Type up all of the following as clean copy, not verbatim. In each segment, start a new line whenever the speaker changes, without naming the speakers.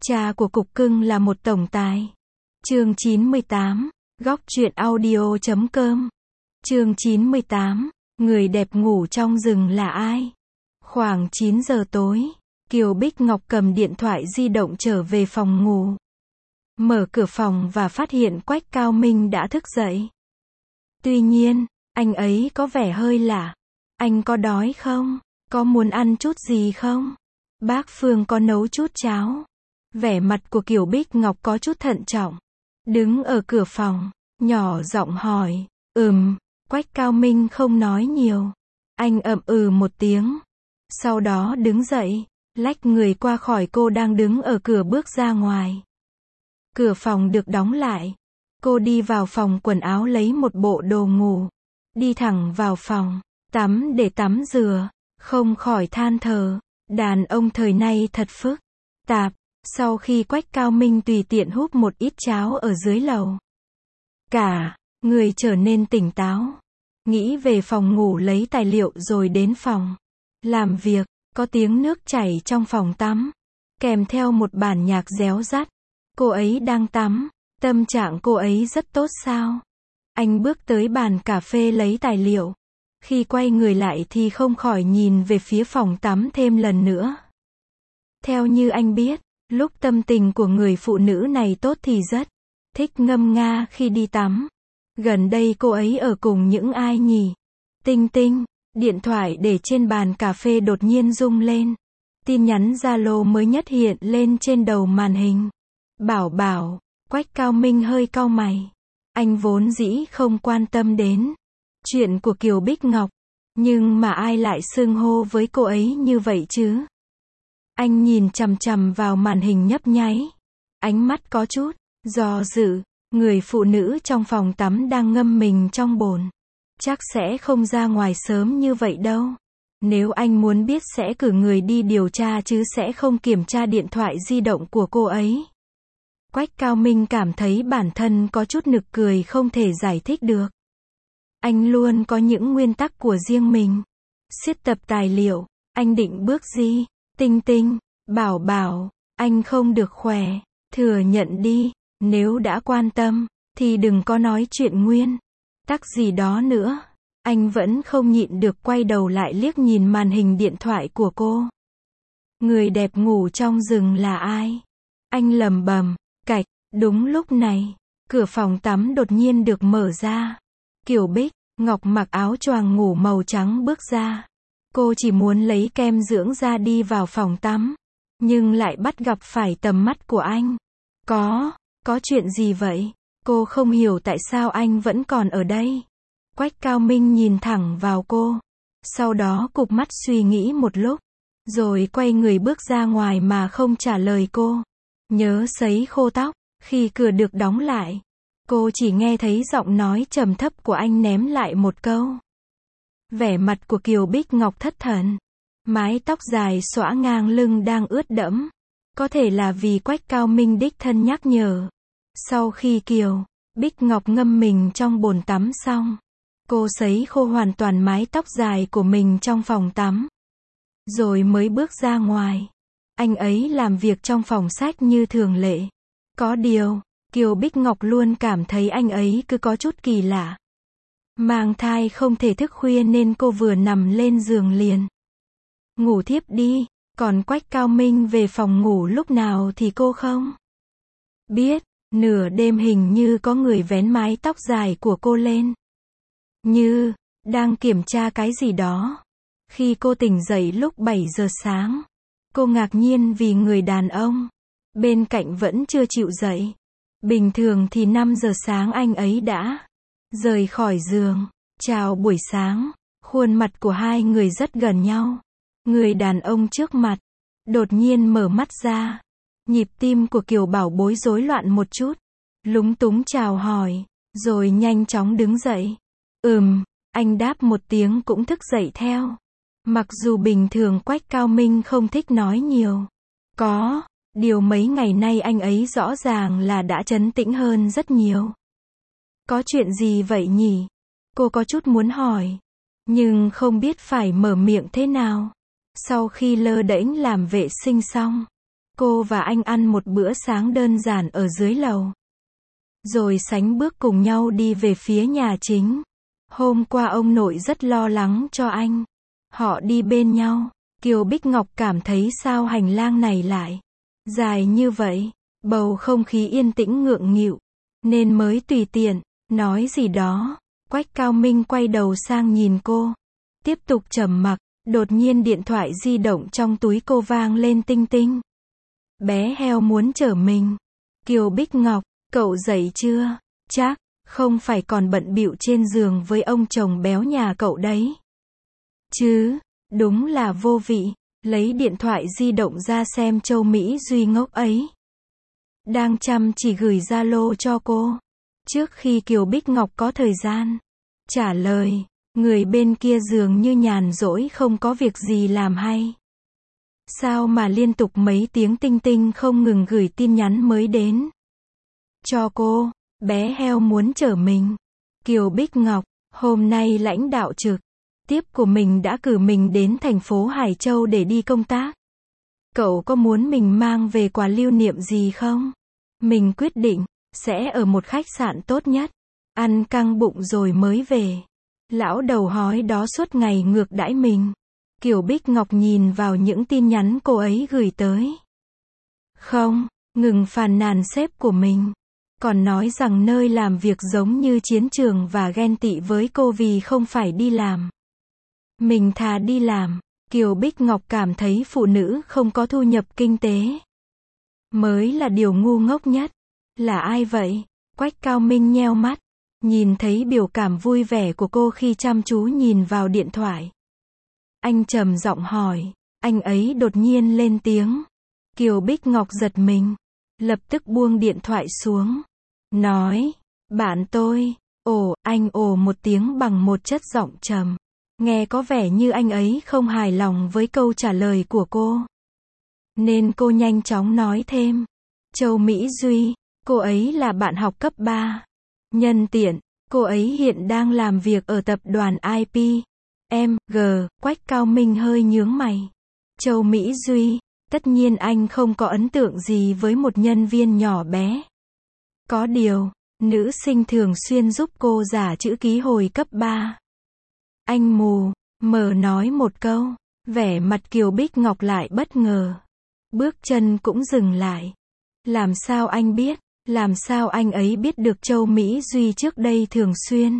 Cha của cục cưng là một tổng tài. Chương 98, góc truyện audio.com. Chương 98, người đẹp ngủ trong rừng là ai? Khoảng 9 giờ tối, Kiều Bích Ngọc cầm điện thoại di động trở về phòng ngủ. Mở cửa phòng và phát hiện Quách Cao Minh đã thức dậy. Tuy nhiên, anh ấy có vẻ hơi lạ. Anh có đói không? Có muốn ăn chút gì không? Bác Phương có nấu chút cháo. Vẻ mặt của Kiều Bích Ngọc có chút thận trọng. Đứng ở cửa phòng, nhỏ giọng hỏi. Quách Cao Minh không nói nhiều. Anh ậm ừ một tiếng. Sau đó đứng dậy, lách người qua khỏi cô đang đứng ở cửa bước ra ngoài. Cửa phòng được đóng lại. Cô đi vào phòng quần áo lấy một bộ đồ ngủ. Đi thẳng vào phòng, tắm để tắm rửa. Không khỏi than thở. Đàn ông thời nay thật phức tạp. Sau khi Quách Cao Minh tùy tiện húp một ít cháo ở dưới lầu, cả người trở nên tỉnh táo. Nghĩ về phòng ngủ lấy tài liệu rồi đến phòng làm việc. Có tiếng nước chảy trong phòng tắm, kèm theo một bản nhạc réo rắt. Cô ấy đang tắm. Tâm trạng cô ấy rất tốt sao? Anh bước tới bàn cà phê lấy tài liệu. Khi quay người lại thì không khỏi nhìn về phía phòng tắm thêm lần nữa. Theo như anh biết, lúc tâm tình của người phụ nữ này tốt thì rất thích ngâm nga khi đi tắm. Gần đây cô ấy ở cùng những ai nhỉ? Tinh Tinh. Điện thoại để trên bàn cà phê đột nhiên rung lên. Tin nhắn Zalo mới nhất hiện lên trên đầu màn hình. Bảo. Quách Cao Minh hơi cau mày. Anh vốn dĩ không quan tâm đến chuyện của Kiều Bích Ngọc. Nhưng mà ai lại xưng hô với cô ấy như vậy chứ? Anh nhìn chằm chằm vào màn hình nhấp nháy. Ánh mắt có chút do dự. Người phụ nữ trong phòng tắm đang ngâm mình trong bồn. Chắc sẽ không ra ngoài sớm như vậy đâu. Nếu anh muốn biết sẽ cử người đi điều tra chứ sẽ không kiểm tra điện thoại di động của cô ấy. Quách Cao Minh cảm thấy bản thân có chút nực cười không thể giải thích được. Anh luôn có những nguyên tắc của riêng mình. Siết tập tài liệu, anh định bước gì? Tinh. Bảo, anh không được khỏe. Thừa nhận đi, nếu đã quan tâm, thì đừng có nói chuyện nguyên tắc gì đó nữa. Anh vẫn không nhịn được quay đầu lại liếc nhìn màn hình điện thoại của cô. Người đẹp ngủ trong rừng là ai? Anh lẩm bẩm. Cạch. Đúng lúc này, cửa phòng tắm đột nhiên được mở ra. Kiều Bích Ngọc mặc áo choàng ngủ màu trắng bước ra. Cô chỉ muốn lấy kem dưỡng da đi vào phòng tắm, nhưng lại bắt gặp phải tầm mắt của anh. Có chuyện gì vậy? Cô không hiểu tại sao anh vẫn còn ở đây. Quách Cao Minh nhìn thẳng vào cô. Sau đó cụp mắt suy nghĩ một lúc. Rồi quay người bước ra ngoài mà không trả lời cô. Nhớ sấy khô tóc. Khi cửa được đóng lại, cô chỉ nghe thấy giọng nói trầm thấp của anh ném lại một câu. Vẻ mặt của Kiều Bích Ngọc thất thần. Mái tóc dài xõa ngang lưng đang ướt đẫm. Có thể là vì Quách Cao Minh đích thân nhắc nhở. Sau khi Kiều Bích Ngọc ngâm mình trong bồn tắm xong, cô sấy khô hoàn toàn mái tóc dài của mình trong phòng tắm. Rồi mới bước ra ngoài. Anh ấy làm việc trong phòng sách như thường lệ. Có điều, Kiều Bích Ngọc luôn cảm thấy anh ấy cứ có chút kỳ lạ. Mang thai không thể thức khuya nên cô vừa nằm lên giường liền ngủ thiếp đi. Còn Quách Cao Minh về phòng ngủ lúc nào thì cô không biết. Nửa đêm hình như có người vén mái tóc dài của cô lên, như đang kiểm tra cái gì đó. Khi cô tỉnh dậy lúc 7 giờ sáng, cô ngạc nhiên vì người đàn ông bên cạnh vẫn chưa chịu dậy. Bình thường thì 5 giờ sáng anh ấy đã rời khỏi giường. Chào buổi sáng. Khuôn mặt của hai người rất gần nhau. Người đàn ông trước mặt đột nhiên mở mắt ra. Nhịp tim của Kiều Bảo Bối rối loạn một chút. Lúng túng chào hỏi, rồi nhanh chóng đứng dậy. Anh đáp một tiếng cũng thức dậy theo. Mặc dù bình thường Quách Cao Minh không thích nói nhiều. Có điều mấy ngày nay anh ấy rõ ràng là đã trấn tĩnh hơn rất nhiều. Có chuyện gì vậy nhỉ? Cô có chút muốn hỏi, nhưng không biết phải mở miệng thế nào. Sau khi lơ đễnh làm vệ sinh xong, Cô và anh ăn một bữa sáng đơn giản ở dưới lầu. Rồi sánh bước cùng nhau đi về phía nhà chính. Hôm qua ông nội rất lo lắng cho anh. Họ đi bên nhau. Kiều Bích Ngọc cảm thấy sao hành lang này lại dài như vậy. Bầu không khí yên tĩnh ngượng nghịu. Nên mới tùy tiện nói gì đó. Quách Cao Minh quay đầu sang nhìn cô. Tiếp tục trầm mặc. Đột nhiên điện thoại di động trong túi cô vang lên tinh tinh. Bé heo muốn chở mình. Kiều Bích Ngọc, cậu dậy chưa? Chắc, không phải còn bận bịu trên giường với ông chồng béo nhà cậu đấy. Chứ, đúng là vô vị. Lấy điện thoại di động ra xem Châu Mỹ Duy ngốc ấy. Đang chăm chỉ gửi Zalo cho cô. Trước khi Kiều Bích Ngọc có thời gian trả lời, người bên kia dường như nhàn rỗi không có việc gì làm hay. Sao mà liên tục mấy tiếng tinh tinh không ngừng gửi tin nhắn mới đến cho cô. Bé heo muốn chở mình. Kiều Bích Ngọc, hôm nay lãnh đạo trực tiếp của mình đã cử mình đến thành phố Hải Châu để đi công tác. Cậu có muốn mình mang về quà lưu niệm gì không? Mình quyết định sẽ ở một khách sạn tốt nhất, ăn căng bụng rồi mới về. Lão đầu hói đó suốt ngày ngược đãi mình. Kiều Bích Ngọc nhìn vào những tin nhắn cô ấy gửi tới. Không, ngừng phàn nàn sếp của mình. Còn nói rằng nơi làm việc giống như chiến trường và ghen tị với cô vì không phải đi làm. Mình thà đi làm. Kiều Bích Ngọc cảm thấy phụ nữ không có thu nhập kinh tế mới là điều ngu ngốc nhất. Là ai vậy? Quách Cao Minh nheo mắt. Nhìn thấy biểu cảm vui vẻ của cô khi chăm chú nhìn vào điện thoại. Anh trầm giọng hỏi. Anh ấy đột nhiên lên tiếng. Kiều Bích Ngọc giật mình. Lập tức buông điện thoại xuống. Nói. Bạn tôi. Ồ, anh ồ một tiếng bằng một chất giọng trầm. Nghe có vẻ như anh ấy không hài lòng với câu trả lời của cô. Nên cô nhanh chóng nói thêm. Châu Mỹ Duy. Cô ấy là bạn học cấp 3. Nhân tiện, cô ấy hiện đang làm việc ở tập đoàn IP. G. Quách Cao Minh hơi nhướng mày. Châu Mỹ Duy. Tất nhiên anh không có ấn tượng gì với một nhân viên nhỏ bé. Có điều, nữ sinh thường xuyên giúp cô giả chữ ký hồi cấp 3. Anh mù mờ nói một câu. Vẻ mặt Kiều Bích Ngọc lại bất ngờ. Bước chân cũng dừng lại. Làm sao anh biết? Làm sao anh ấy biết được Châu Mỹ Duy trước đây thường xuyên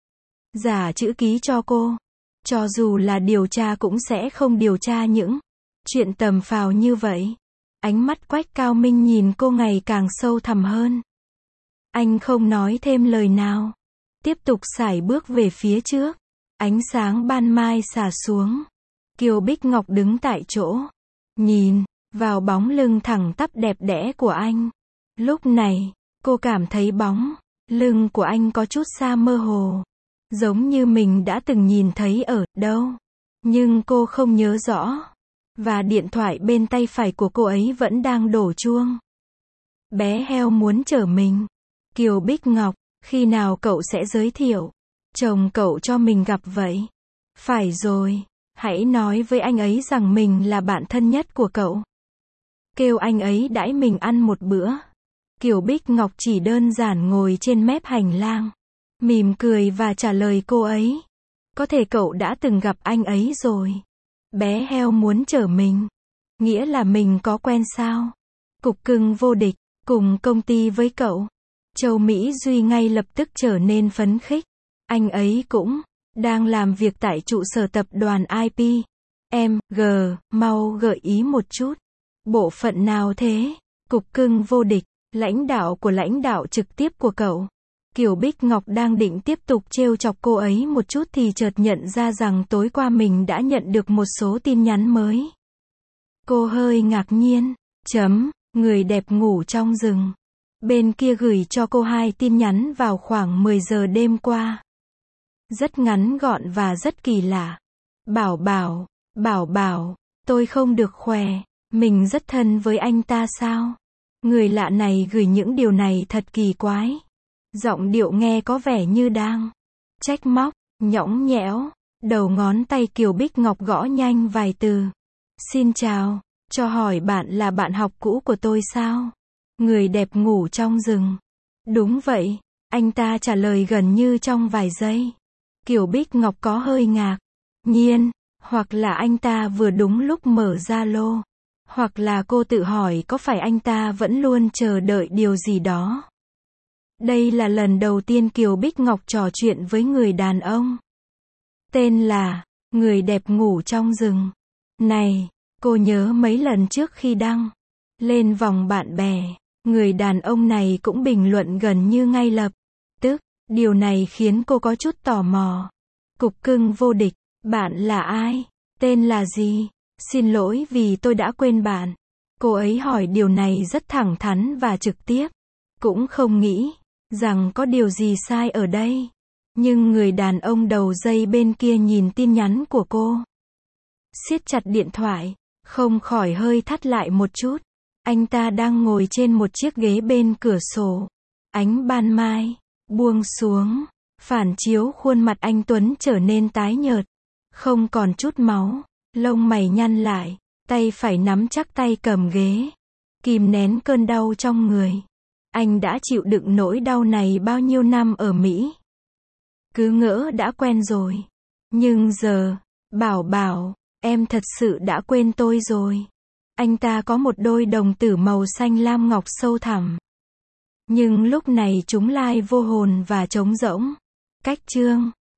giả chữ ký cho cô? Cho dù là điều tra cũng sẽ không điều tra những chuyện tầm phào như vậy. Ánh mắt Quách Cao Minh nhìn cô ngày càng sâu thẳm hơn. Anh không nói thêm lời nào. Tiếp tục sải bước về phía trước. Ánh sáng ban mai xả xuống. Kiều Bích Ngọc đứng tại chỗ. Nhìn vào bóng lưng thẳng tắp đẹp đẽ của anh. Lúc này, cô cảm thấy bóng lưng của anh có chút xa mơ hồ. Giống như mình đã từng nhìn thấy ở đâu. Nhưng cô không nhớ rõ. Và điện thoại bên tay phải của cô ấy vẫn đang đổ chuông. Bé heo muốn chở mình. Kiều Bích Ngọc, khi nào cậu sẽ giới thiệu chồng cậu cho mình gặp vậy? Phải rồi, hãy nói với anh ấy rằng mình là bạn thân nhất của cậu. Kêu anh ấy đãi mình ăn một bữa. Kiều Bích Ngọc chỉ đơn giản ngồi trên mép hành lang. Mỉm cười và trả lời cô ấy. Có thể cậu đã từng gặp anh ấy rồi. Bé heo muốn chở mình. Nghĩa là mình có quen sao? Cục cưng vô địch, cùng công ty với cậu. Châu Mỹ Duy ngay lập tức trở nên phấn khích. Anh ấy cũng đang làm việc tại trụ sở tập đoàn IP. G. Mau gợi ý một chút. Bộ phận nào thế? Cục cưng vô địch, lãnh đạo của lãnh đạo trực tiếp của cậu. Kiều Bích Ngọc đang định tiếp tục trêu chọc cô ấy một chút thì chợt nhận ra rằng tối qua mình đã nhận được một số tin nhắn mới. Cô hơi ngạc nhiên. Người đẹp ngủ trong rừng. Bên kia gửi cho cô 2 tin nhắn vào khoảng 10 giờ đêm qua. Rất ngắn gọn và rất kỳ lạ. Bảo bảo, tôi không được khỏe. Mình rất thân với anh ta sao? Người lạ này gửi những điều này thật kỳ quái. Giọng điệu nghe có vẻ như đang trách móc, nhõng nhẽo. Đầu ngón tay Kiều Bích Ngọc gõ nhanh vài từ. Xin chào, Cho hỏi bạn là bạn học cũ của tôi sao? Người đẹp ngủ trong rừng. Đúng vậy, anh ta trả lời gần như trong vài giây. Kiều Bích Ngọc có hơi ngạc nhiên, hoặc là anh ta vừa đúng lúc mở Zalo, hoặc là cô tự hỏi có phải anh ta vẫn luôn chờ đợi điều gì đó. Đây là lần đầu tiên Kiều Bích Ngọc trò chuyện với người đàn ông tên là người đẹp ngủ trong rừng. Này, cô nhớ mấy lần trước khi đăng lên vòng bạn bè, người đàn ông này cũng bình luận gần như ngay lập tức. Điều này khiến cô có chút tò mò. Cục cưng vô địch, bạn là ai? Tên là gì? Xin lỗi vì tôi đã quên bạn. Cô ấy hỏi điều này rất thẳng thắn và trực tiếp. Cũng không nghĩ rằng có điều gì sai ở đây. Nhưng người đàn ông đầu dây bên kia nhìn tin nhắn của cô, siết chặt điện thoại, không khỏi hơi thắt lại một chút. Anh ta đang ngồi trên một chiếc ghế bên cửa sổ. Ánh ban mai buông xuống, phản chiếu khuôn mặt anh Tuấn trở nên tái nhợt, không còn chút máu, lông mày nhăn lại, tay phải nắm chắc tay cầm ghế, kìm nén cơn đau trong người. Anh đã chịu đựng nỗi đau này bao nhiêu năm ở Mỹ. Cứ ngỡ đã quen rồi. Nhưng giờ, bảo, em thật sự đã quên tôi rồi. Anh ta có một đôi đồng tử màu xanh lam ngọc sâu thẳm. Nhưng lúc này chúng lai vô hồn và trống rỗng. Cách chương